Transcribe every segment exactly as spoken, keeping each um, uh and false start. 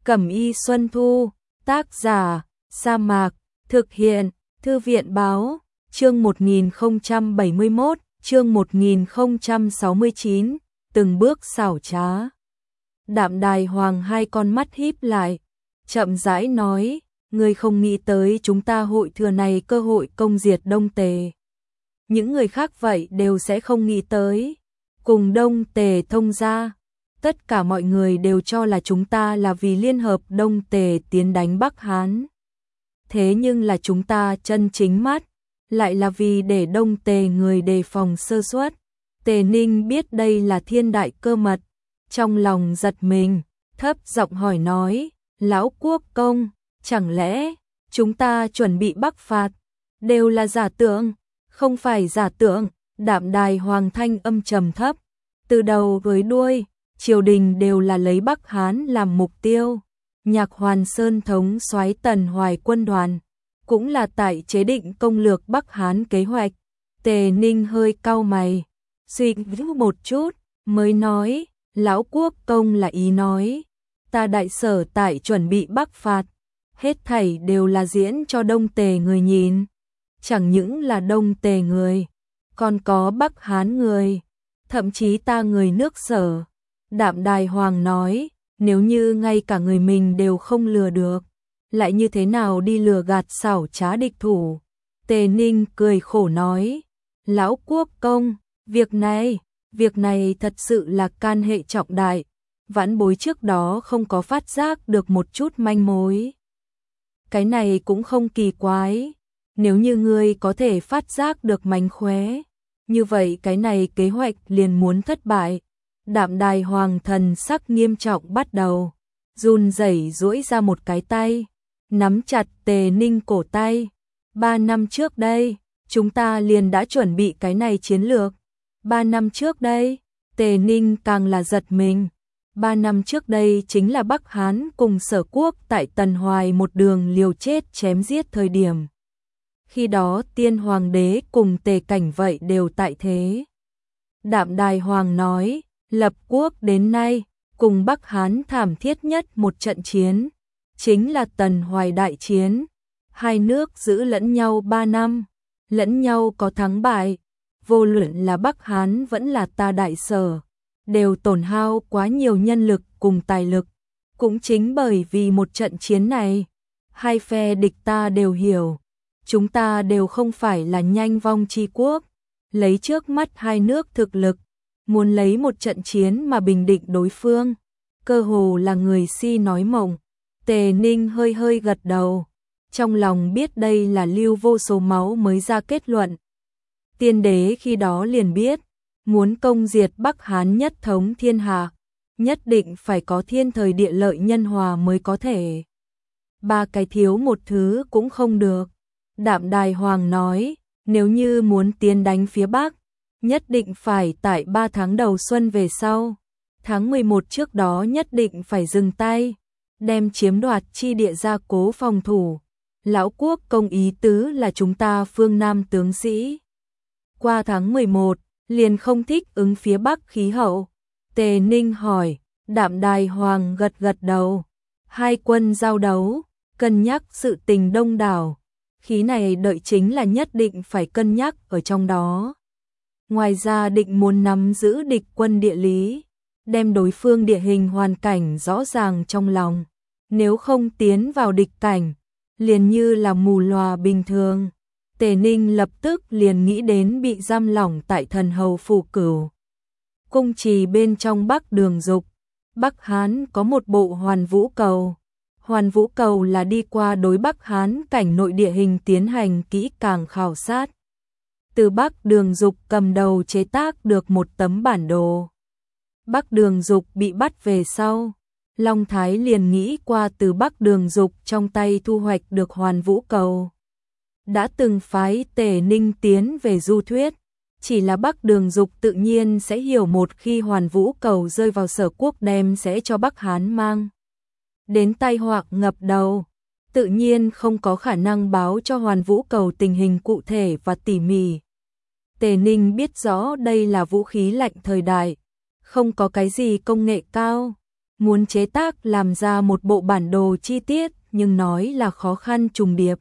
Cẩm y Xuân Thu, tác giả, Sa Mạc, thực hiện, Thư viện báo, chương một nghìn không trăm bảy mươi mốt, chương một nghìn không trăm sáu mươi chín, từng bước xảo trá. Đạm Đài Hoàng hai con mắt híp lại, chậm rãi nói, ngươi không nghĩ tới chúng ta hội thừa này cơ hội công diệt Đông Tề. Những người khác vậy đều sẽ không nghĩ tới. Cùng Đông Tề thông gia, tất cả mọi người đều cho là chúng ta là vì liên hợp Đông Tề tiến đánh Bắc Hán. Thế nhưng là chúng ta chân chính mắt, lại là vì để Đông Tề người đề phòng sơ suất. Tề Ninh biết đây là thiên đại cơ mật, trong lòng giật mình, thấp giọng hỏi nói, Lão Quốc Công, chẳng lẽ chúng ta chuẩn bị bắc phạt, đều là giả tưởng? Không phải giả tưởng, Đạm Đài Hoàng thanh âm trầm thấp, từ đầu với đuôi, triều đình đều là lấy Bắc Hán làm mục tiêu. Nhạc Hoàn Sơn thống soái Tần Hoài quân đoàn, cũng là tại chế định công lược Bắc Hán kế hoạch. Tề Ninh hơi cau mày, suy nghĩ một chút, mới nói, Lão Quốc Công là ý nói, ta đại sở tại chuẩn bị bắc phạt, hết thảy đều là diễn cho Đông Tề người nhìn. Chẳng những là Đông Tề người, còn có Bắc Hán người, thậm chí ta người nước Sở. Đạm Đài Hoàng nói, nếu như ngay cả người mình đều không lừa được, lại như thế nào đi lừa gạt xảo trá địch thủ? Tề Ninh cười khổ nói, Lão Quốc Công, việc này, việc này thật sự là can hệ trọng đại, vãn bối trước đó không có phát giác được một chút manh mối. Cái này cũng không kỳ quái, nếu như ngươi có thể phát giác được mánh khóe, như vậy cái này kế hoạch liền muốn thất bại. Đạm Đài Hoàng thần sắc nghiêm trọng bắt đầu, run rẩy duỗi ra một cái tay, nắm chặt Tề Ninh cổ tay. Ba năm trước đây, chúng ta liền đã chuẩn bị cái này chiến lược. Ba năm trước đây, Tề Ninh càng là giật mình. Ba năm trước đây chính là Bắc Hán cùng Sở Quốc tại Tần Hoài một đường liều chết chém giết thời điểm. Khi đó Tiên Hoàng đế cùng Tề Cảnh vậy đều tại thế. Đạm Đài Hoàng nói, lập quốc đến nay, cùng Bắc Hán thảm thiết nhất một trận chiến, chính là Tần Hoài đại chiến. Hai nước giữ lẫn nhau ba năm, lẫn nhau có thắng bại, vô luận là Bắc Hán vẫn là ta đại sở, đều tổn hao quá nhiều nhân lực cùng tài lực. Cũng chính bởi vì một trận chiến này, hai phe địch ta đều hiểu, chúng ta đều không phải là nhanh vong chi quốc, lấy trước mắt hai nước thực lực, muốn lấy một trận chiến mà bình định đối phương, cơ hồ là người si nói mộng. Tề Ninh hơi hơi gật đầu, trong lòng biết đây là lưu vô số máu mới ra kết luận. Tiên đế khi đó liền biết, muốn công diệt Bắc Hán nhất thống thiên hạ, nhất định phải có thiên thời địa lợi nhân hòa mới có thể. Ba cái thiếu một thứ cũng không được. Đạm Đài Hoàng nói, nếu như muốn tiến đánh phía Bắc, nhất định phải tại ba tháng đầu xuân về sau. Tháng mười một trước đó nhất định phải dừng tay, đem chiếm đoạt chi địa gia cố phòng thủ. Lão Quốc Công ý tứ là chúng ta phương Nam tướng sĩ. Qua tháng mười một, liền không thích ứng phía Bắc khí hậu. Tề Ninh hỏi, Đạm Đài Hoàng gật gật đầu. Hai quân giao đấu, cân nhắc sự tình đông đảo. Khí này đợi chính là nhất định phải cân nhắc ở trong đó. Ngoài ra định muốn nắm giữ địch quân địa lý, đem đối phương địa hình hoàn cảnh rõ ràng trong lòng. Nếu không tiến vào địch cảnh, liền như là mù lòa bình thường. Tề Ninh lập tức liền nghĩ đến bị giam lỏng tại Thần Hầu Phủ Cửu cung trì bên trong Bắc Đường Dục. Bắc Hán có một bộ Hoàn Vũ Cầu. Hoàn Vũ Cầu là đi qua đối Bắc Hán cảnh nội địa hình tiến hành kỹ càng khảo sát. Từ Bắc Đường Dục cầm đầu chế tác được một tấm bản đồ. Bắc Đường Dục bị bắt về sau, Long Thái liền nghĩ qua từ Bắc Đường Dục trong tay thu hoạch được Hoàn Vũ Cầu. Đã từng phái Tề Ninh tiến về du thuyết, chỉ là Bắc Đường Dục tự nhiên sẽ hiểu một khi Hoàn Vũ Cầu rơi vào Sở Quốc đem sẽ cho Bắc Hán mang đến tai họa ngập đầu, tự nhiên không có khả năng báo cho Hoàn Vũ Cầu tình hình cụ thể và tỉ mỉ. Tề Ninh biết rõ đây là vũ khí lạnh thời đại, không có cái gì công nghệ cao, muốn chế tác làm ra một bộ bản đồ chi tiết, nhưng nói là khó khăn trùng điệp.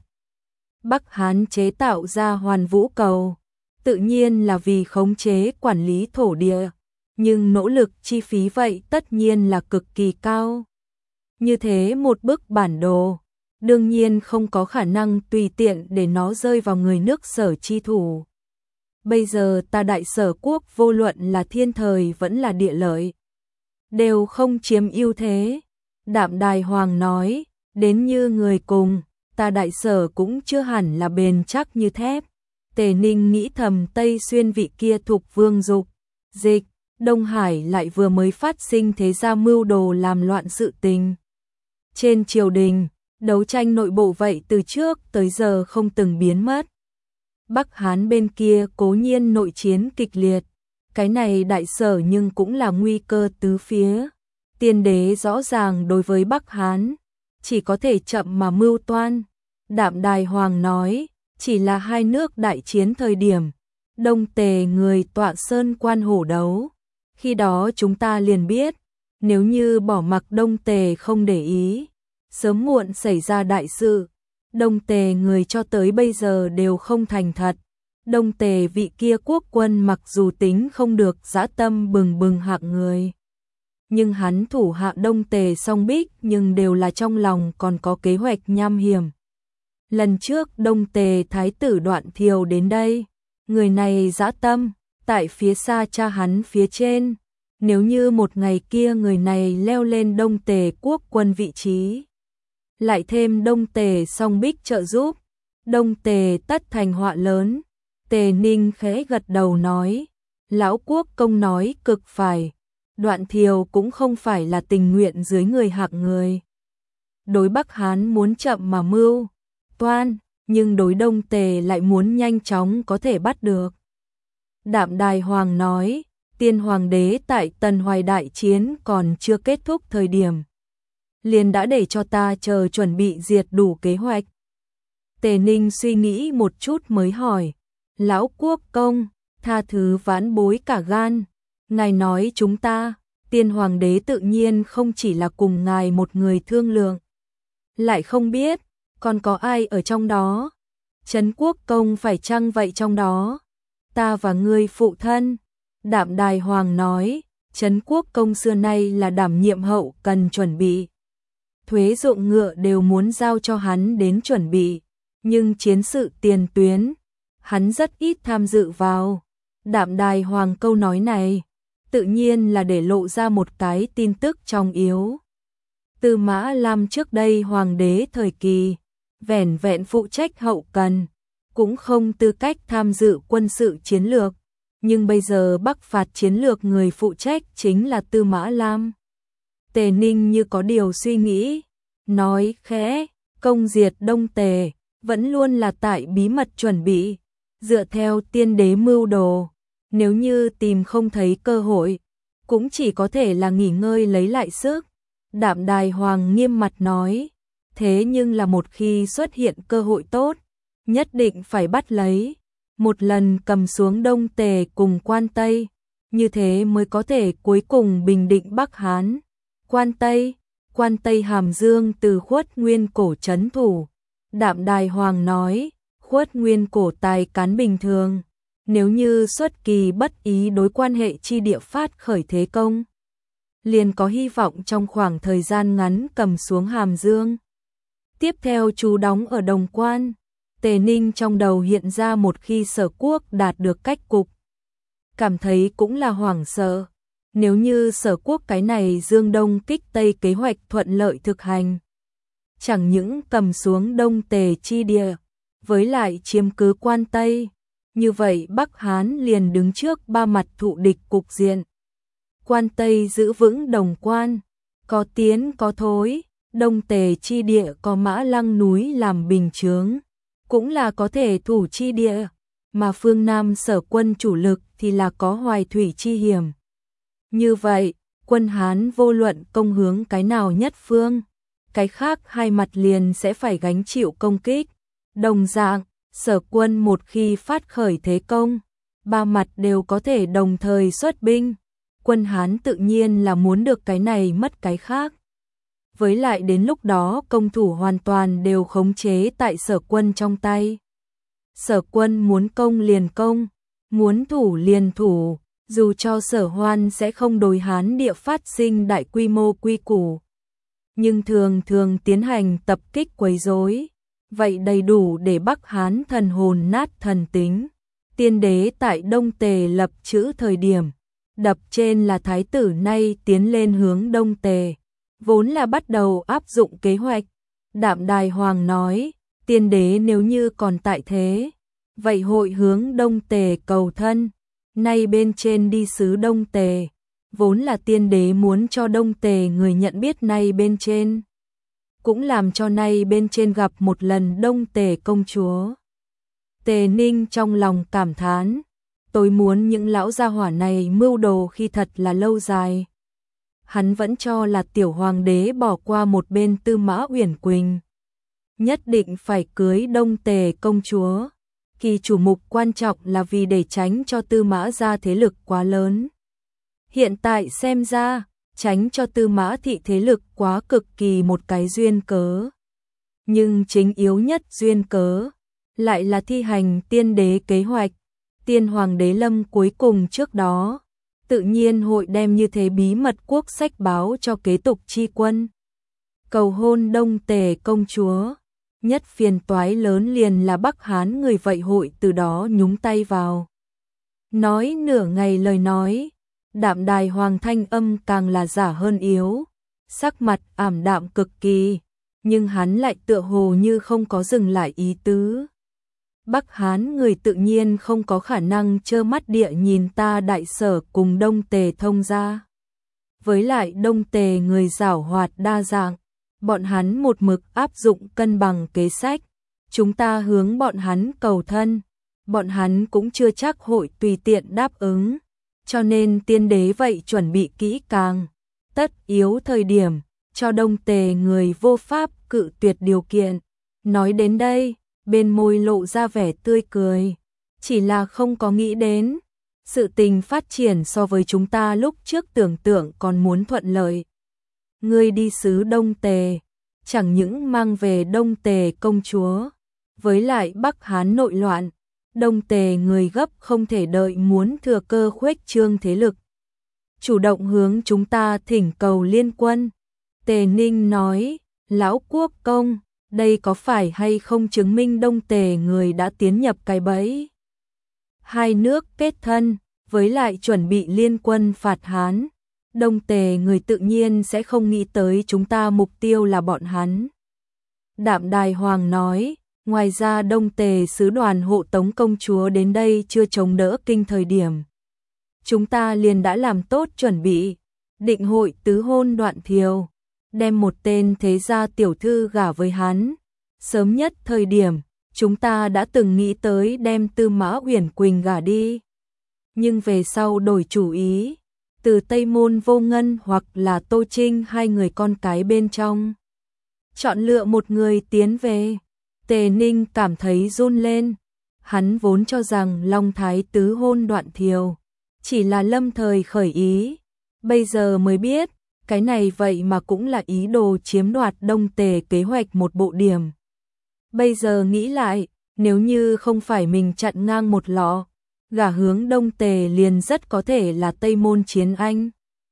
Bắc Hán chế tạo ra Hoàn Vũ cầu, tự nhiên là vì khống chế quản lý thổ địa, nhưng nỗ lực chi phí vậy tất nhiên là cực kỳ cao. Như thế một bức bản đồ, đương nhiên không có khả năng tùy tiện để nó rơi vào người nước Sở chi thủ. Bây giờ ta Đại Sở quốc vô luận là thiên thời vẫn là địa lợi, đều không chiếm ưu thế. Đạm Đài Hoàng nói, đến như người cùng, ta Đại Sở cũng chưa hẳn là bền chắc như thép. Tề Ninh nghĩ thầm, Tây Xuyên vị kia Thục Vương Dục Dịch, Đông Hải lại vừa mới phát sinh thế gia mưu đồ làm loạn sự tình. Trên triều đình, đấu tranh nội bộ vậy từ trước tới giờ không từng biến mất. Bắc Hán bên kia cố nhiên nội chiến kịch liệt, cái này Đại Sở nhưng cũng là nguy cơ tứ phía. Tiên đế rõ ràng đối với Bắc Hán, chỉ có thể chậm mà mưu toan. Đạm Đài Hoàng nói, chỉ là hai nước đại chiến thời điểm, Đông Tề người tọa sơn quan hổ đấu. Khi đó chúng ta liền biết, nếu như bỏ mặc Đông Tề không để ý, sớm muộn xảy ra đại sự. Đông Tề người cho tới bây giờ đều không thành thật. Đông Tề vị kia quốc quân mặc dù tính không được dã tâm bừng bừng hạng người, nhưng hắn thủ hạ Đông Tề song bích nhưng đều là trong lòng còn có kế hoạch nham hiểm. Lần trước Đông Tề thái tử Đoạn Thiều đến đây, người này dã tâm, tại phía xa cha hắn phía trên. Nếu như một ngày kia người này leo lên Đông Tề quốc quân vị trí, lại thêm Đông Tề song bích trợ giúp, Đông Tề tất thành họa lớn. Tề Ninh khẽ gật đầu nói, lão quốc công nói cực phải, Đoạn Thiều cũng không phải là tình nguyện dưới người hạng người. Đối Bắc Hán muốn chậm mà mưu toan, nhưng đối Đông Tề lại muốn nhanh chóng có thể bắt được. Đạm Đài Hoàng nói, Tiên Hoàng đế tại Tần Hoài đại chiến còn chưa kết thúc thời điểm, liền đã để cho ta chờ chuẩn bị diệt đủ kế hoạch. Tề Ninh suy nghĩ một chút mới hỏi, lão quốc công, tha thứ vãn bối cả gan, ngài nói chúng ta, Tiên Hoàng đế tự nhiên không chỉ là cùng ngài một người thương lượng, lại không biết, còn có ai ở trong đó. Trấn quốc công phải chăng vậy trong đó? Ta và ngươi phụ thân. Đạm Đài Hoàng nói, Trấn quốc công xưa nay là đảm nhiệm hậu cần chuẩn bị. Thuế dụng ngựa đều muốn giao cho hắn đến chuẩn bị, nhưng chiến sự tiền tuyến, hắn rất ít tham dự vào. Đạm Đài Hoàng câu nói này, tự nhiên là để lộ ra một cái tin tức trọng yếu. Tư Mã Lam trước đây hoàng đế thời kỳ, vẻn vẹn phụ trách hậu cần, cũng không tư cách tham dự quân sự chiến lược, nhưng bây giờ Bắc phạt chiến lược người phụ trách chính là Tư Mã Lam. Tề Ninh như có điều suy nghĩ, nói khẽ, công diệt Đông Tề, vẫn luôn là tại bí mật chuẩn bị, dựa theo tiên đế mưu đồ, nếu như tìm không thấy cơ hội, cũng chỉ có thể là nghỉ ngơi lấy lại sức. Đạm Đài Hoàng nghiêm mặt nói, thế nhưng là một khi xuất hiện cơ hội tốt, nhất định phải bắt lấy, một lần cầm xuống Đông Tề cùng Quan Tây, như thế mới có thể cuối cùng bình định Bắc Hán. Quan Tây, Quan Tây Hàm Dương từ Khuất Nguyên Cổ trấn thủ. Đạm Đài Hoàng nói, Khuất Nguyên Cổ tài cán bình thường, nếu như xuất kỳ bất ý đối quan hệ chi địa phát khởi thế công, liền có hy vọng trong khoảng thời gian ngắn cầm xuống Hàm Dương. Tiếp theo chú đóng ở Đồng Quan. Tề Ninh trong đầu hiện ra một khi Sở quốc đạt được cách cục, cảm thấy cũng là hoảng sợ. Nếu như Sở quốc cái này Dương Đông kích Tây kế hoạch thuận lợi thực hành, chẳng những cầm xuống Đông Tề chi địa, với lại chiếm cứ Quan Tây, như vậy Bắc Hán liền đứng trước ba mặt thụ địch cục diện. Quan Tây giữ vững Đồng Quan, có tiến có thối, Đông Tề chi địa có Mã Lăng núi làm bình chướng, cũng là có thể thủ chi địa, mà phương Nam Sở quân chủ lực thì là có Hoài Thủy chi hiểm. Như vậy, quân Hán vô luận công hướng cái nào nhất phương, cái khác hai mặt liền sẽ phải gánh chịu công kích. Đồng dạng, Sở quân một khi phát khởi thế công, ba mặt đều có thể đồng thời xuất binh. quân Hán tự nhiên là muốn được cái này mất cái khác. Với lại đến lúc đó công thủ hoàn toàn đều khống chế tại Sở Quân trong tay. Sở Quân muốn công liền công, muốn thủ liền thủ, dù cho Sở Hoan sẽ không đối Hán địa phát sinh đại quy mô quy củ, nhưng thường thường tiến hành tập kích quấy rối, vậy đầy đủ để Bắc Hán thần hồn nát thần tính. Tiên đế tại Đông Tề lập chữ thời điểm, đập trên là thái tử nay tiến lên hướng Đông Tề, vốn là bắt đầu áp dụng kế hoạch. Đạm Đài Hoàng nói, tiên đế nếu như còn tại thế, vậy hội hướng Đông Tề cầu thân, nay bên trên đi sứ Đông Tề, vốn là tiên đế muốn cho Đông Tề người nhận biết nay bên trên, cũng làm cho nay bên trên gặp một lần Đông Tề công chúa. Tề Ninh trong lòng cảm thán, tôi muốn những lão gia hỏa này mưu đồ khi thật là lâu dài. Hắn vẫn cho là tiểu hoàng đế bỏ qua một bên Tư Mã Uyển Quỳnh, nhất định phải cưới Đông Tề công chúa. Kỳ chủ mục quan trọng là vì để tránh cho Tư Mã gia thế lực quá lớn. Hiện tại xem ra, tránh cho Tư Mã thị thế lực quá cực kỳ một cái duyên cớ. Nhưng chính yếu nhất duyên cớ lại là thi hành tiên đế kế hoạch. Tiên hoàng đế lâm cuối cùng trước đó, tự nhiên hội đem như thế bí mật quốc sách báo cho kế tục chi quân. Cầu hôn Đông Tề công chúa, nhất phiền toái lớn liền là Bắc Hán người vậy hội từ đó nhúng tay vào. Nói nửa ngày lời nói, Đạm Đài Hoàng thanh âm càng là giả hơn yếu, sắc mặt ảm đạm cực kỳ, nhưng hắn lại tựa hồ như không có dừng lại ý tứ. Bắc Hán người tự nhiên không có khả năng trơ mắt địa nhìn ta Đại Sở cùng Đông Tề thông ra. Với lại Đông Tề người giảo hoạt đa dạng, bọn hắn một mực áp dụng cân bằng kế sách, chúng ta hướng bọn hắn cầu thân, bọn hắn cũng chưa chắc hội tùy tiện đáp ứng, cho nên tiên đế vậy chuẩn bị kỹ càng, tất yếu thời điểm, cho Đông Tề người vô pháp cự tuyệt điều kiện. Nói đến đây, bên môi lộ ra vẻ tươi cười, chỉ là không có nghĩ đến, sự tình phát triển so với chúng ta lúc trước tưởng tượng còn muốn thuận lợi. Ngươi đi sứ Đông Tề, chẳng những mang về Đông Tề công chúa, với lại Bắc Hán nội loạn, Đông Tề người gấp không thể đợi muốn thừa cơ khuếch trương thế lực, chủ động hướng chúng ta thỉnh cầu liên quân. Tề Ninh nói, lão quốc công, đây có phải hay không chứng minh Đông Tề người đã tiến nhập cái bẫy? Hai nước kết thân, với lại chuẩn bị liên quân phạt Hán, Đông Tề người tự nhiên sẽ không nghĩ tới chúng ta mục tiêu là bọn hắn. Đạm Đài Hoàng nói, ngoài ra Đông Tề sứ đoàn hộ tống công chúa đến đây chưa chống đỡ kinh thời điểm. Chúng ta liền đã làm tốt chuẩn bị, định hội tứ hôn Đoạn Thiều, đem một tên thế gia tiểu thư gả với hắn. Sớm nhất thời điểm, chúng ta đã từng nghĩ tới đem Tư Mã Uyển Quỳnh gả đi. Nhưng về sau đổi chủ ý, từ Tây Môn Vô Ngân hoặc là Tô Trinh hai người con cái bên trong, chọn lựa một người tiến về. Tề Ninh cảm thấy run lên, hắn vốn cho rằng Long Thái tứ hôn Đoạn Thiều chỉ là lâm thời khởi ý, bây giờ mới biết, cái này vậy mà cũng là ý đồ chiếm đoạt Đông Tề kế hoạch một bộ điểm. Bây giờ nghĩ lại, nếu như không phải mình chặn ngang một lọ, gả hướng Đông Tề liền rất có thể là Tây Môn Chiến Anh.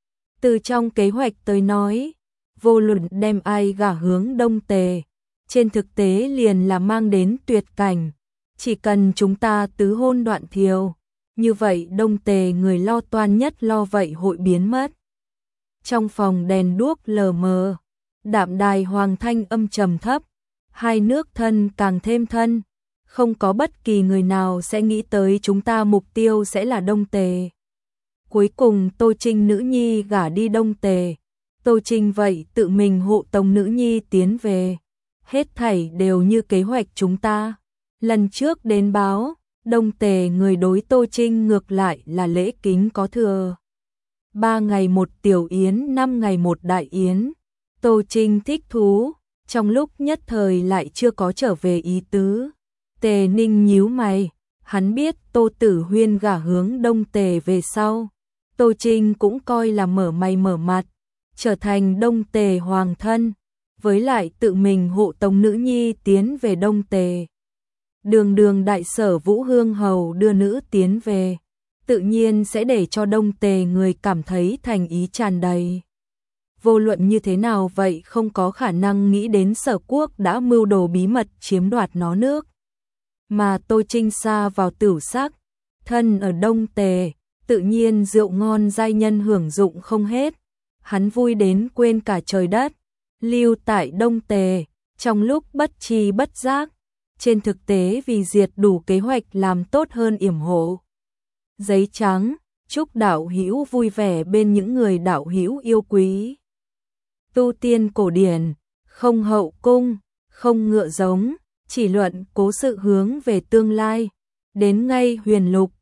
Từ trong kế hoạch tới nói, vô luận đem ai gả hướng Đông Tề, trên thực tế liền là mang đến tuyệt cảnh. Chỉ cần chúng ta tứ hôn Đoạn Thiều, như vậy Đông Tề người lo toan nhất lo vậy hội biến mất. Trong phòng đèn đuốc lờ mờ, Đạm Đài Hoàng thanh âm trầm thấp, hai nước thân càng thêm thân, không có bất kỳ người nào sẽ nghĩ tới chúng ta mục tiêu sẽ là Đông Tề. Cuối cùng Tô Trinh nữ nhi gả đi Đông Tề, Tô Trinh vậy tự mình hộ tống nữ nhi tiến về, hết thảy đều như kế hoạch chúng ta. Lần trước đến báo, Đông Tề người đối Tô Trinh ngược lại là lễ kính có thừa. Ba ngày một tiểu yến, năm ngày một đại yến. Tô Trinh thích thú, trong lúc nhất thời lại chưa có trở về ý tứ. Tề Ninh nhíu mày, hắn biết Tô Tử Huyên gả hướng Đông Tề về sau, Tô Trinh cũng coi là mở mày mở mặt, trở thành Đông Tề hoàng thân, với lại tự mình hộ tống nữ nhi tiến về Đông Tề. Đường đường đại sở Vũ Hương Hầu đưa nữ tiến về, tự nhiên sẽ để cho Đông Tề người cảm thấy thành ý tràn đầy. Vô luận như thế nào vậy không có khả năng nghĩ đến Sở Quốc đã mưu đồ bí mật chiếm đoạt nó nước. Mà Tô Trinh xa vào tửu sắc, thân ở Đông Tề, tự nhiên rượu ngon giai nhân hưởng dụng không hết. Hắn vui đến quên cả trời đất, lưu tại Đông Tề, trong lúc bất tri bất giác, trên thực tế vì diệt đủ kế hoạch làm tốt hơn yểm hộ. Giấy trắng, chúc đạo hữu vui vẻ bên những người đạo hữu yêu quý. Tu tiên cổ điển, không hậu cung, không ngựa giống, chỉ luận cố sự hướng về tương lai, đến ngay huyền lục,